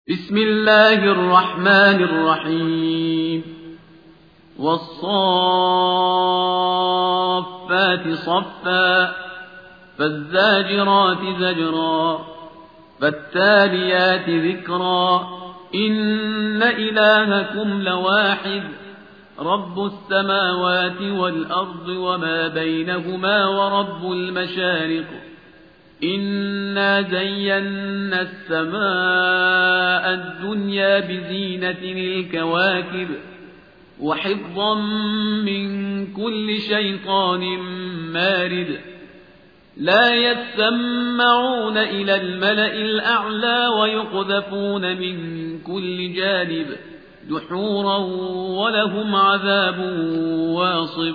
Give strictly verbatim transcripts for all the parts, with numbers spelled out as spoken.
بسم الله الرحمن الرحيم والصافات صفا فالزاجرات زجرا فالتاليات ذكرا إن إلهكم لواحد رب السماوات والأرض وما بينهما ورب المشارق إنا زينا السماء الدنيا بزينة الكواكب وحفظا من كل شيطان مارد لا يسمعون إلى الملأ الأعلى ويقذفون من كل جانب دحورا ولهم عذاب واصب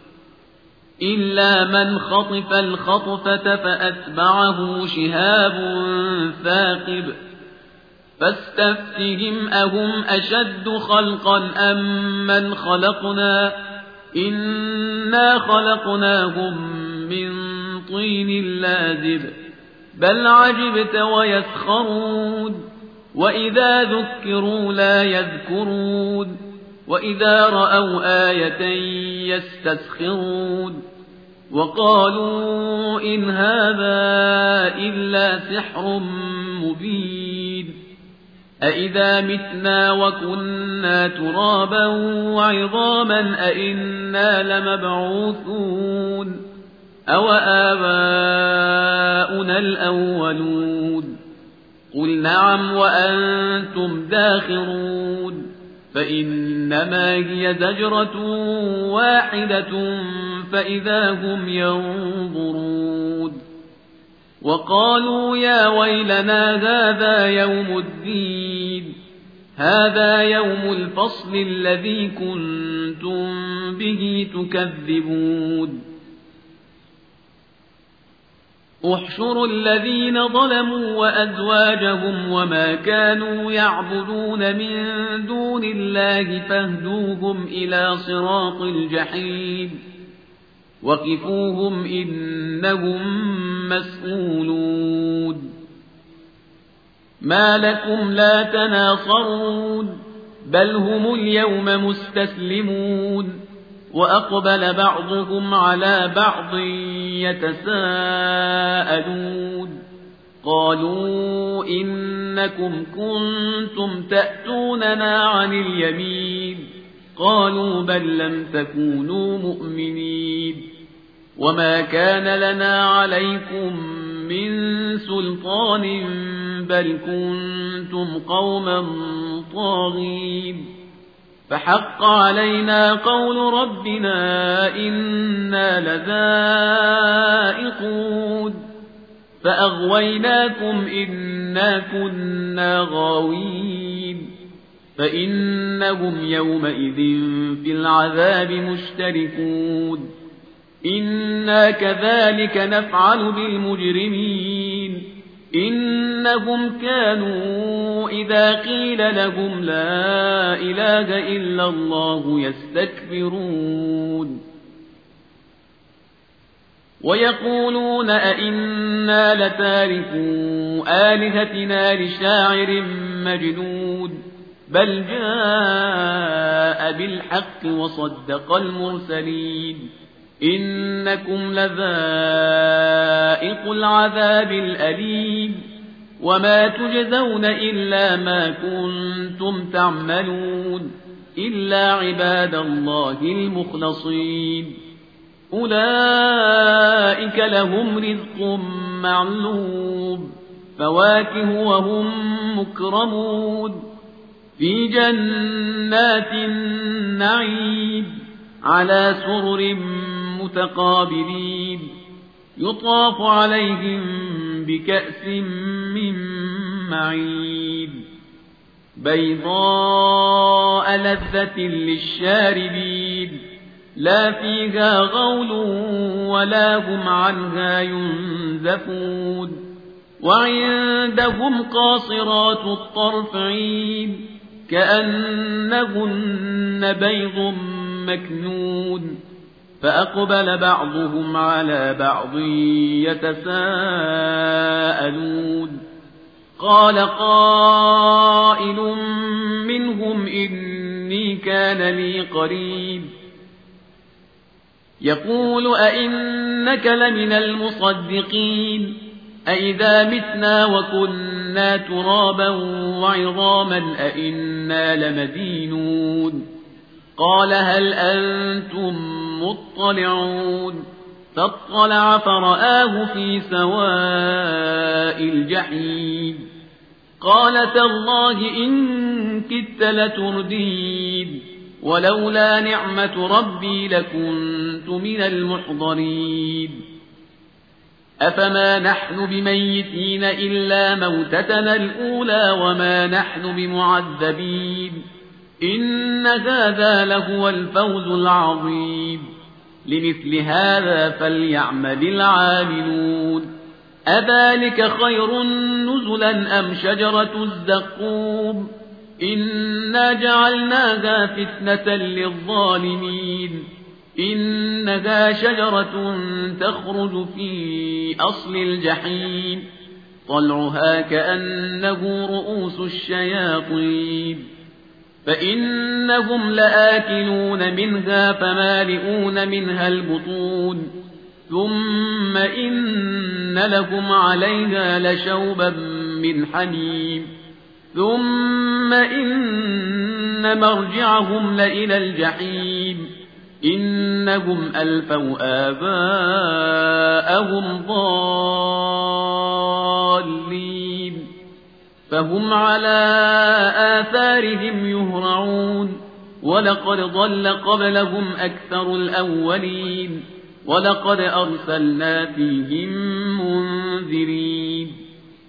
إلا من خطف الخطفة فأتبعه شهاب ثاقب فاستفتهم أهم أشد خلقا أم من خلقنا إنا خلقناهم من طين لازب بل عجبت ويسخرون وإذا ذكروا لا يذكرون وإذا رأوا آية يستسخرون وقالوا إن هذا إلا سحر مبين أإذا متنا وكنا ترابا وعظاما أإنا لمبعوثون أو آباؤنا الأولون قل نعم وأنتم داخرون فإنما هي زجرة واحدة فإذا هم ينظرون وقالوا يا ويلنا هذا يوم الدين هذا يوم الفصل الذي كنتم به تكذبون احشروا الذين ظلموا وأزواجهم وما كانوا يعبدون من دون الله فاهدوهم إلى صراط الجحيم وقفوهم إنهم مسؤولون ما لكم لا تناصرون بل هم اليوم مستسلمون وأقبل بعضهم على بعض يتساءلون قالوا إنكم كنتم تأتوننا عن اليمين قالوا بل لم تكونوا مؤمنين وما كان لنا عليكم من سلطان بل كنتم قوما طاغين فحق علينا قول ربنا إنا لذائقون فأغويناكم إنا كنا غاوين فإنهم يومئذ في العذاب مشتركون إنا كذلك نفعل بالمجرمين إنهم كانوا إذا قيل لهم لا إله إلا الله يستكبرون ويقولون أئنا لتاركو آلهتنا لشاعر مجنون بل جاء بالحق وصدق المرسلين إنكم لذائق العذاب الأليم وما تجزون إلا ما كنتم تعملون إلا عباد الله المخلصين أولئك لهم رزق معلوم فواكه وهم مكرمون في جنات النعيم على سرر متقابلين يطاف عليهم بكأس من معين بيضاء لذة للشاربين لا فيها غول ولا هم عنها ينزفون وعندهم قاصرات الطرف عين كأنهن بيض مكنون فأقبل بعضهم على بعض يتساءلون قال قائل قائل منهم إني كان لي قريب يقول أئنك لمن المصدقين أئذا متنا وكنا ترابا وعظاما أئنا لمدينون قال هل أنتم مطلعون فاطلع فرآه في سواء الجحيم قال تالله إن كدت لتردين ولولا نعمة ربي لكنت من المحضرين أفما نحن بميتين إلا موتتنا الأولى وما نحن بمعذبين إن هذا لهو الفوز العظيم لمثل هذا فليعمل العاملون أذلك خير نزلا أم شجرة الزقوم إنا جعلناها فتنة للظالمين إنها شجرة تخرج في أصل الجحيم طلعها كأنه رؤوس الشياطين فإنهم لآكلون منها فمالئون منها البطون ثم إن لهم عليها لشوبا من حميم ثم إن مرجعهم لإلى الجحيم إنهم ألفوا آباءهم ضالين فهم على آثارهم يهرعون ولقد ضل قبلهم أكثر الأولين ولقد أرسلنا فيهم منذرين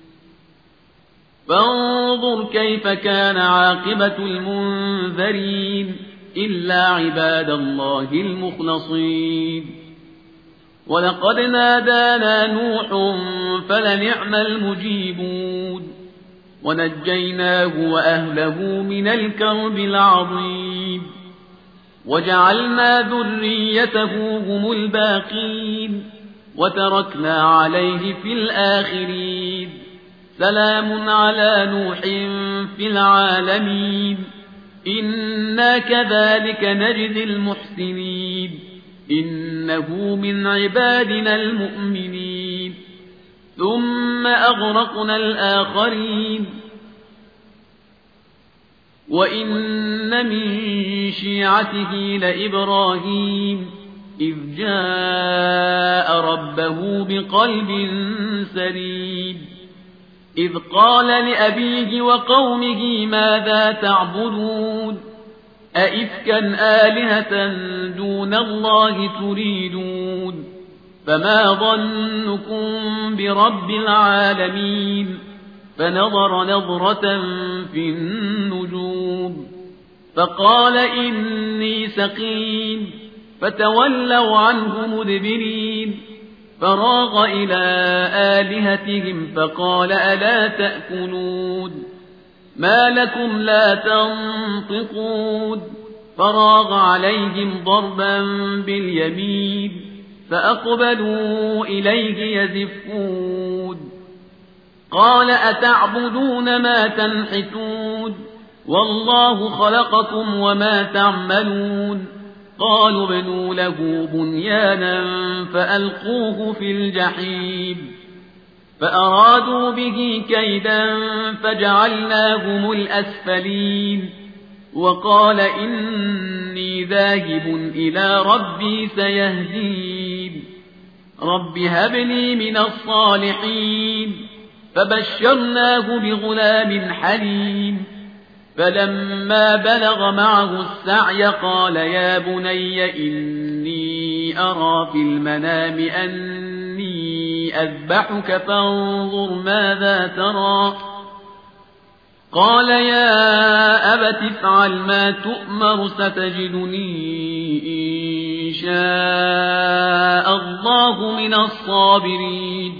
فانظر كيف كان عاقبة المنذرين إلا عباد الله المخلصين ولقد نادانا نوح فلنعم المجيبون ونجيناه وأهله من الكرب العظيم وجعلنا ذريته هم الباقين وتركنا عليه في الآخرين سلام على نوح في العالمين إنا كذلك نجزي المحسنين إنه من عبادنا المؤمنين ثم أغرقنا الآخرين وإن من شيعته لإبراهيم إذ جاء ربه بقلب سليم إذ قال لأبيه وقومه ماذا تعبدون أئفكا آلهة دون الله تريدون فما ظنكم برب العالمين فنظر نظرة في النجوم فقال إني سقيم فتولوا عنه مدبرين فراغ إلى آلهتهم فقال ألا تأكلون ما لكم لا تنطقون فراغ عليهم ضربا باليمين فأقبلوا إليه يزفون قال أتعبدون ما تنحتون والله خلقكم وما تعملون قالوا بنوا له بنيانا فألقوه في الجحيم فأرادوا به كيدا فجعلناهم الأسفلين وقال إني ذاهب إلى ربي سيهدين رب هب لي من الصالحين فبشرناه بغلام حليم فلما بلغ معه السعي قال يا بني إني أرى في المنام أني أذبحك فانظر ماذا ترى قال يا أبت افعل ما تؤمر ستجدني إن شاء الله من الصابرين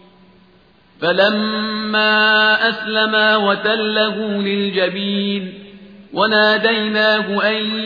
فلما أسلما وتله للجبين وناديناه أن